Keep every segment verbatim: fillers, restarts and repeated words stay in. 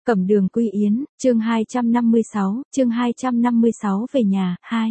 Cẩm Đường Quy Yến, chương hai trăm năm mươi sáu, chương hai trăm năm mươi sáu về nhà, hai.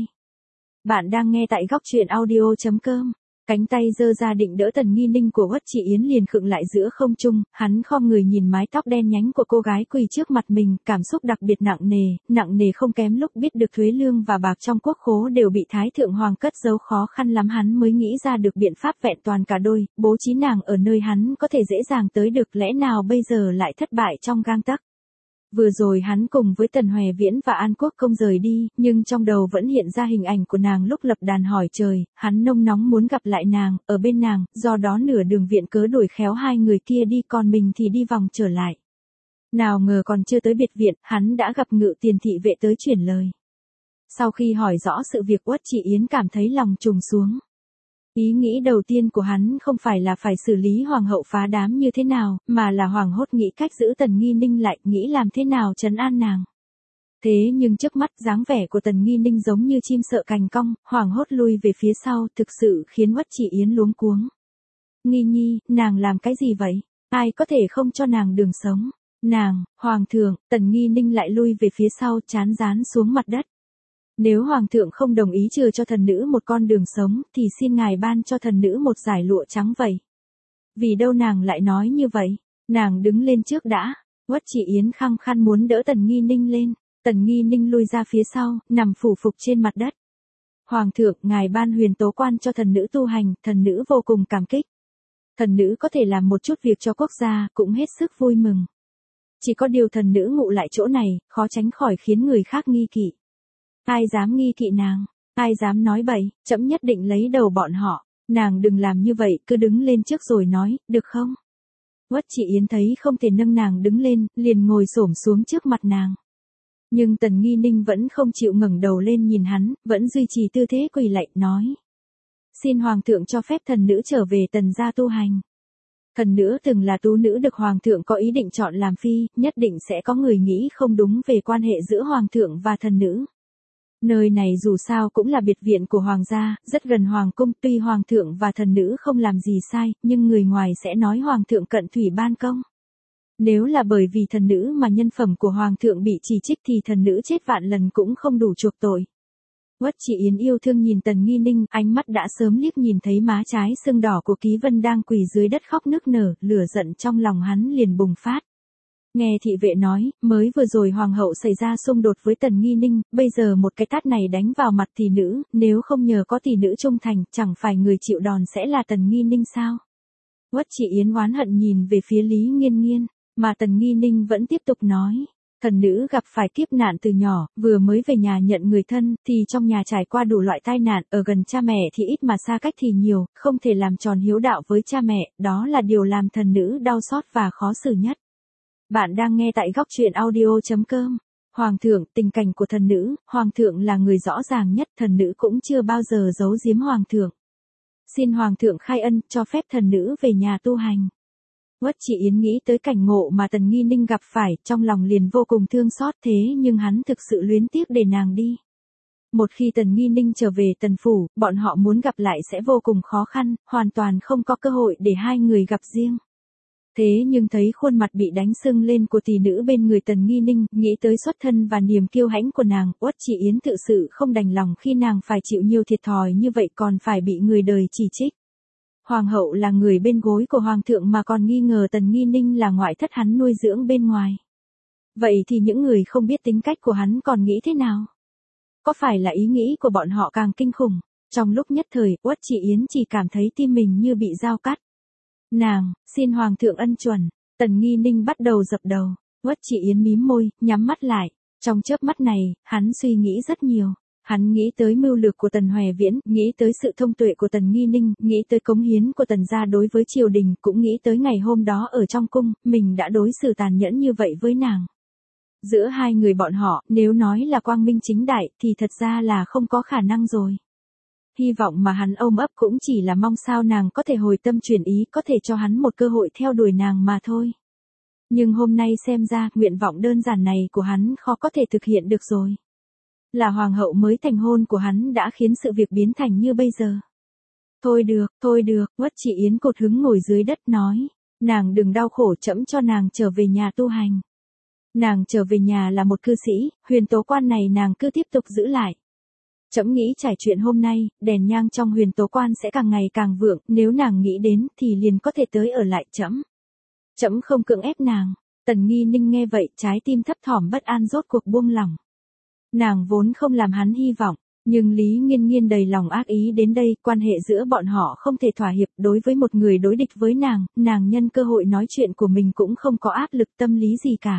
Bạn đang nghe tại góc truyện audio chấm com. Cánh tay giơ ra định đỡ Tần Nghi Ninh của Uất Trị Yến liền khựng lại giữa không trung, hắn khom người nhìn mái tóc đen nhánh của cô gái quỳ trước mặt mình, cảm xúc đặc biệt nặng nề, nặng nề không kém lúc biết được thuế lương và bạc trong quốc khố đều bị Thái Thượng Hoàng cất giấu, khó khăn lắm hắn mới nghĩ ra được biện pháp vẹn toàn cả đôi, bố trí nàng ở nơi hắn có thể dễ dàng tới được, lẽ nào bây giờ lại thất bại trong gang tấc. Vừa rồi hắn cùng với Tần Hoè Viễn và An Quốc Công rời đi, nhưng trong đầu vẫn hiện ra hình ảnh của nàng lúc lập đàn hỏi trời, hắn nông nóng muốn gặp lại nàng, ở bên nàng, do đó nửa đường viện cớ đuổi khéo hai người kia đi, còn mình thì đi vòng trở lại. Nào ngờ còn chưa tới biệt viện, hắn đã gặp Ngự Tiền thị vệ tới chuyển lời. Sau khi hỏi rõ sự việc, Uất Trị Yến cảm thấy lòng trùng xuống. Ý nghĩ đầu tiên của hắn không phải là phải xử lý hoàng hậu phá đám như thế nào, mà là hoảng hốt nghĩ cách giữ Tần Nghi Ninh lại, nghĩ làm thế nào trấn an nàng. Thế nhưng trước mắt dáng vẻ của Tần Nghi Ninh giống như chim sợ cành cong, hoảng hốt lui về phía sau, thực sự khiến Uất Trị Yến luống cuống. Nghi Nhi, nàng làm cái gì vậy? Ai có thể không cho nàng đường sống? Nàng, Hoàng thượng, Tần Nghi Ninh lại lui về phía sau, chán dán xuống mặt đất. Nếu Hoàng thượng không đồng ý trừ cho thần nữ một con đường sống, thì xin ngài ban cho thần nữ một dải lụa trắng vậy. Vì đâu nàng lại nói như vậy? Nàng đứng lên trước đã. Uất Trị Yến khăng khăng muốn đỡ Tần Nghi Ninh lên. Tần Nghi Ninh lui ra phía sau, nằm phủ phục trên mặt đất. Hoàng thượng, ngài ban huyền tố quan cho thần nữ tu hành, thần nữ vô cùng cảm kích. Thần nữ có thể làm một chút việc cho quốc gia, cũng hết sức vui mừng. Chỉ có điều thần nữ ngụ lại chỗ này, khó tránh khỏi khiến người khác nghi kỵ. Ai dám nghi kỵ nàng, ai dám nói bậy, trẫm nhất định lấy đầu bọn họ. Nàng đừng làm như vậy, cứ đứng lên trước rồi nói, được không? Uất Trị Yến thấy không thể nâng nàng đứng lên, liền ngồi xổm xuống trước mặt nàng. Nhưng Tần Nghi Ninh vẫn không chịu ngẩng đầu lên nhìn hắn, vẫn duy trì tư thế quỳ lạy, nói. Xin Hoàng thượng cho phép thần nữ trở về Tần gia tu hành. Thần nữ từng là tú nữ được Hoàng thượng có ý định chọn làm phi, nhất định sẽ có người nghĩ không đúng về quan hệ giữa Hoàng thượng và thần nữ. Nơi này dù sao cũng là biệt viện của Hoàng gia, rất gần Hoàng cung, tuy Hoàng thượng và thần nữ không làm gì sai, nhưng người ngoài sẽ nói Hoàng thượng cận thủy ban công. Nếu là bởi vì thần nữ mà nhân phẩm của Hoàng thượng bị chỉ trích thì thần nữ chết vạn lần cũng không đủ chuộc tội. Uất Trị Yến yêu thương nhìn Tần Nghi Ninh, ánh mắt đã sớm liếc nhìn thấy má trái sưng đỏ của Ký Vân đang quỳ dưới đất khóc nức nở, lửa giận trong lòng hắn liền bùng phát. Nghe thị vệ nói, mới vừa rồi hoàng hậu xảy ra xung đột với Tần Nghi Ninh, bây giờ một cái tát này đánh vào mặt tỷ nữ, nếu không nhờ có tỷ nữ trung thành, chẳng phải người chịu đòn sẽ là Tần Nghi Ninh sao? Uất Trị Yến oán hận nhìn về phía Lý Nghiên Nghiên, mà Tần Nghi Ninh vẫn tiếp tục nói. Thần nữ gặp phải kiếp nạn từ nhỏ, vừa mới về nhà nhận người thân, thì trong nhà trải qua đủ loại tai nạn, ở gần cha mẹ thì ít mà xa cách thì nhiều, không thể làm tròn hiếu đạo với cha mẹ, đó là điều làm thần nữ đau xót và khó xử nhất. Bạn đang nghe tại góc truyện audio chấm com. Hoàng thượng, tình cảnh của thần nữ, Hoàng thượng là người rõ ràng nhất, thần nữ cũng chưa bao giờ giấu giếm Hoàng thượng. Xin Hoàng thượng khai ân, cho phép thần nữ về nhà tu hành. Uất Trị Yến nghĩ tới cảnh ngộ mà Tần Nghi Ninh gặp phải, trong lòng liền vô cùng thương xót, thế nhưng hắn thực sự luyến tiếc để nàng đi. Một khi Tần Nghi Ninh trở về Tần phủ, bọn họ muốn gặp lại sẽ vô cùng khó khăn, hoàn toàn không có cơ hội để hai người gặp riêng. Thế nhưng thấy khuôn mặt bị đánh sưng lên của tỷ nữ bên người Tần Nghi Ninh, nghĩ tới xuất thân và niềm kiêu hãnh của nàng, Uất Trị Yến thực sự không đành lòng khi nàng phải chịu nhiều thiệt thòi như vậy, còn phải bị người đời chỉ trích. Hoàng hậu là người bên gối của Hoàng thượng mà còn nghi ngờ Tần Nghi Ninh là ngoại thất hắn nuôi dưỡng bên ngoài. Vậy thì những người không biết tính cách của hắn còn nghĩ thế nào? Có phải là ý nghĩ của bọn họ càng kinh khủng? Trong lúc nhất thời, Uất Trị Yến chỉ cảm thấy tim mình như bị dao cắt. Nàng, xin Hoàng thượng ân chuẩn. Tần Nghi Ninh bắt đầu dập đầu. Uất Trị Yến mím môi, nhắm mắt lại. Trong chớp mắt này, hắn suy nghĩ rất nhiều. Hắn nghĩ tới mưu lược của Tần Hoè Viễn, nghĩ tới sự thông tuệ của Tần Nghi Ninh, nghĩ tới cống hiến của Tần gia đối với triều đình, cũng nghĩ tới ngày hôm đó ở trong cung, mình đã đối xử tàn nhẫn như vậy với nàng. Giữa hai người bọn họ, nếu nói là quang minh chính đại, thì thật ra là không có khả năng rồi. Hy vọng mà hắn ôm ấp cũng chỉ là mong sao nàng có thể hồi tâm chuyển ý, có thể cho hắn một cơ hội theo đuổi nàng mà thôi. Nhưng hôm nay xem ra, nguyện vọng đơn giản này của hắn khó có thể thực hiện được rồi. Là hoàng hậu mới thành hôn của hắn đã khiến sự việc biến thành như bây giờ. Thôi được, thôi được, Uất Trị Yến cột hứng ngồi dưới đất nói. Nàng đừng đau khổ, trẫm cho nàng trở về nhà tu hành. Nàng trở về nhà là một cư sĩ, huyền tố quan này nàng cứ tiếp tục giữ lại. Trẫm nghĩ trải chuyện hôm nay, đèn nhang trong huyền tố quan sẽ càng ngày càng vượng, nếu nàng nghĩ đến thì liền có thể tới ở lại trẫm. Trẫm không cưỡng ép nàng. Tần Nghi Ninh nghe vậy, trái tim thấp thỏm bất an rốt cuộc buông lỏng. Nàng vốn không làm hắn hy vọng, nhưng Lý Nghiên Nghiên đầy lòng ác ý đến đây, quan hệ giữa bọn họ không thể thỏa hiệp, đối với một người đối địch với nàng, nàng nhân cơ hội nói chuyện của mình cũng không có áp lực tâm lý gì cả.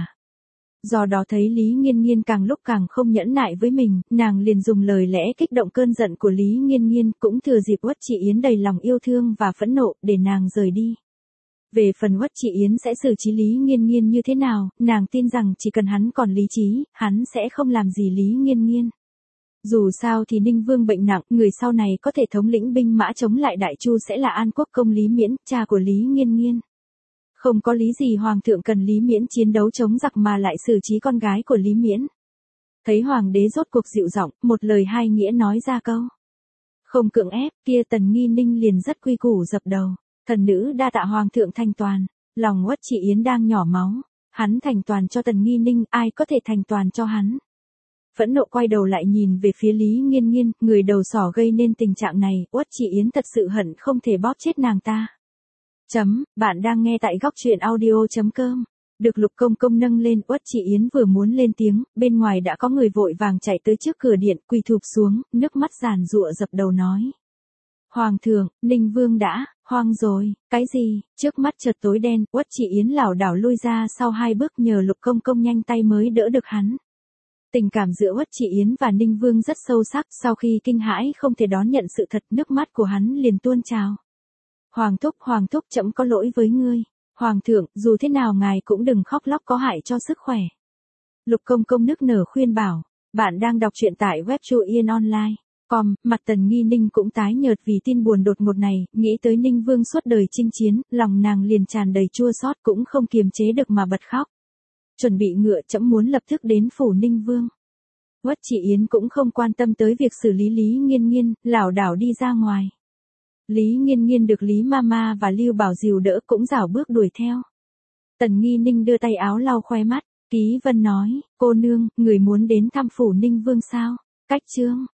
Do đó thấy Lý Nghiên Nghiên càng lúc càng không nhẫn nại với mình, nàng liền dùng lời lẽ kích động cơn giận của Lý Nghiên Nghiên, cũng thừa dịp Uất Trị Yến đầy lòng yêu thương và phẫn nộ, để nàng rời đi. Về phần Uất Trị Yến sẽ xử trí Lý Nghiên Nghiên như thế nào, nàng tin rằng chỉ cần hắn còn lý trí, hắn sẽ không làm gì Lý Nghiên Nghiên. Dù sao thì Ninh Vương bệnh nặng, người sau này có thể thống lĩnh binh mã chống lại Đại Chu sẽ là An Quốc công Lý Miễn, cha của Lý Nghiên Nghiên. Không có lý gì Hoàng thượng cần Lý Miễn chiến đấu chống giặc mà lại xử trí con gái của Lý Miễn. Thấy Hoàng đế rốt cuộc dịu giọng, một lời hai nghĩa nói ra câu. Không cưỡng ép, kia Tần Nghi Ninh liền rất quy củ dập đầu. Thần nữ đa tạ Hoàng thượng thành toàn, lòng Uất Trị Yến đang nhỏ máu. Hắn thành toàn cho Tần Nghi Ninh, ai có thể thành toàn cho hắn. Phẫn nộ quay đầu lại nhìn về phía Lý Nghiên Nghiên, người đầu sỏ gây nên tình trạng này, Uất Trị Yến thật sự hận không thể bóp chết nàng ta. Chấm, bạn đang nghe tại góc truyện audio chấm com. Được Lục Công Công nâng lên, Uất Trị Yến vừa muốn lên tiếng, bên ngoài đã có người vội vàng chạy tới trước cửa điện, quỳ thụp xuống, nước mắt giàn giụa dập đầu nói. Hoàng thượng, Ninh Vương đã, hoang rồi, cái gì, trước mắt chợt tối đen, Uất Trị Yến lảo đảo lui ra sau hai bước nhờ Lục Công Công nhanh tay mới đỡ được hắn. Tình cảm giữa Uất Trị Yến và Ninh Vương rất sâu sắc, sau khi kinh hãi không thể đón nhận sự thật, nước mắt của hắn liền tuôn trào. Hoàng thúc, Hoàng thúc, trẫm có lỗi với ngươi. Hoàng thượng, dù thế nào ngài cũng đừng khóc lóc có hại cho sức khỏe. Lục Công Công nức nở khuyên bảo, bạn đang đọc truyện tại web Chu Yên Online. Com, mặt Tần Nghi Ninh cũng tái nhợt vì tin buồn đột ngột này, nghĩ tới Ninh Vương suốt đời chinh chiến, lòng nàng liền tràn đầy chua xót cũng không kiềm chế được mà bật khóc. Chuẩn bị ngựa, trẫm muốn lập tức đến phủ Ninh Vương. Uất Trị Yến cũng không quan tâm tới việc xử lý Lý Nghiên Nghiên, lảo đảo đi ra ngoài. Lý Nghiên Nghiên được Lý Mama và Lưu Bảo dìu đỡ cũng rảo bước đuổi theo. Tần Nghi Ninh đưa tay áo lau khóe mắt, Ký Vân nói, cô nương, người muốn đến thăm phủ Ninh Vương sao? Cách chương.